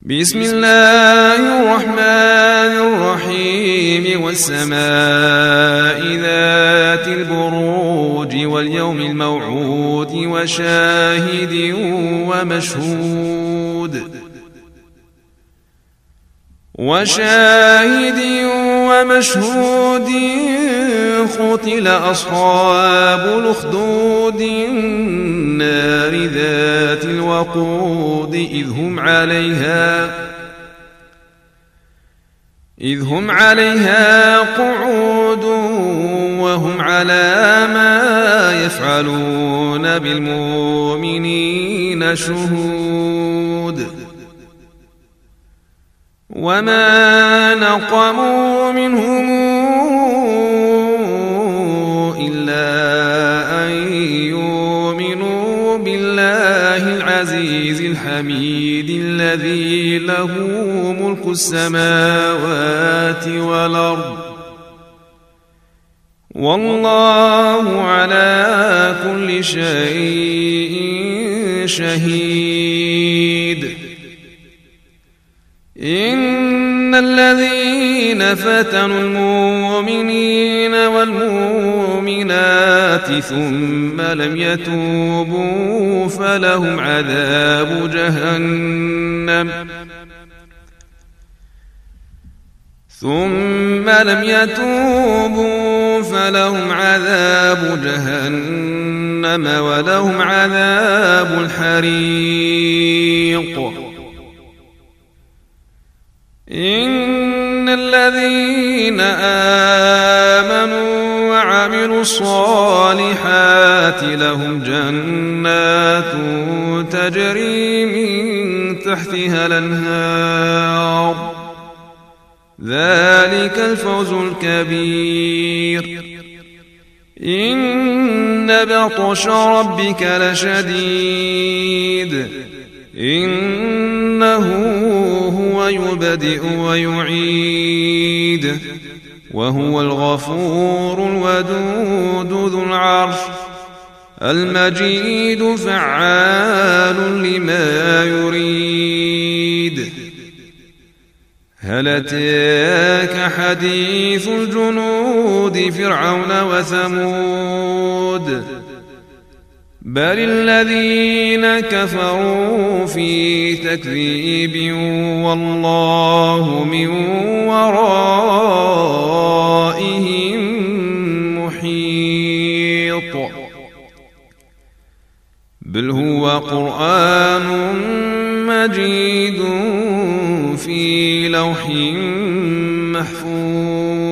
بسم الله الرحمن الرحيم والسماء ذات البروج واليوم الموعود وشاهد ومشهود قتل أصحاب الأخدود النار ذات الوقود إذ هم عليها قعود وهم على ما يفعلون بالمؤمنين شهود وما نقموا منهم إلا أن يؤمنوا بالله العزيز الحميد الذي له ملك السماوات والأرض والله على كل شيء شهيد. إن الذين فتنوا المؤمنين والمؤمنات ثم لم يتوبوا فلهم عذاب جهنم ولهم عذاب الحريق. إن الذين آمنوا وعملوا الصالحات لهم جنات تجري من تحتها الأنهار ذلك الفوز الكبير. إن بطش ربك لشديد إنه هو يبدئ ويعيد وهو الغفور الودود ذو العرش المجيد فعال لما يريد. هل أتاك حديث الجنود فرعون وثمود بل الذين كفروا في تكذيب والله من ورائهم محيط. بل هو قرآن مجيد في لوح محفوظ.